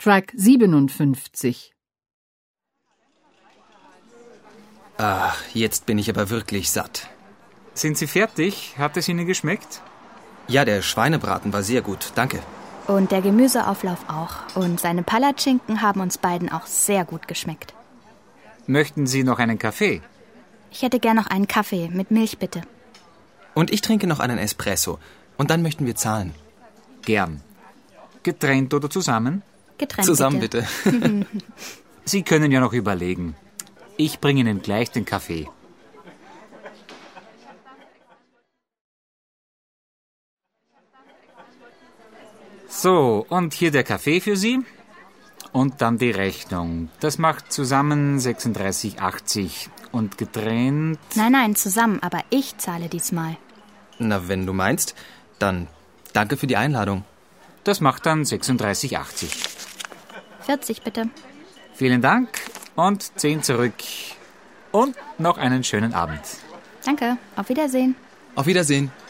Track 57. Ach, jetzt bin ich aber wirklich satt. Sind Sie fertig? Hat es Ihnen geschmeckt? Ja, der Schweinebraten war sehr gut, danke. Und der Gemüseauflauf auch. Und seine Palatschinken haben uns beiden auch sehr gut geschmeckt. Möchten Sie noch einen Kaffee? Ich hätte gern noch einen Kaffee mit Milch, bitte. Und ich trinke noch einen Espresso. Und dann möchten wir zahlen. Gern. Getrennt oder zusammen? Getrennt, Zusammen bitte. Sie können ja noch überlegen. Ich bringe Ihnen gleich den Kaffee. So, und hier der Kaffee für Sie. Und dann die Rechnung. Das macht zusammen 36,80. Und getrennt... Nein, zusammen, aber ich zahle diesmal. Na, wenn du meinst, dann danke für die Einladung. Das macht dann 36,80. 40 bitte. Vielen Dank und 10 zurück. Und noch einen schönen Abend. Danke, auf Wiedersehen. Auf Wiedersehen.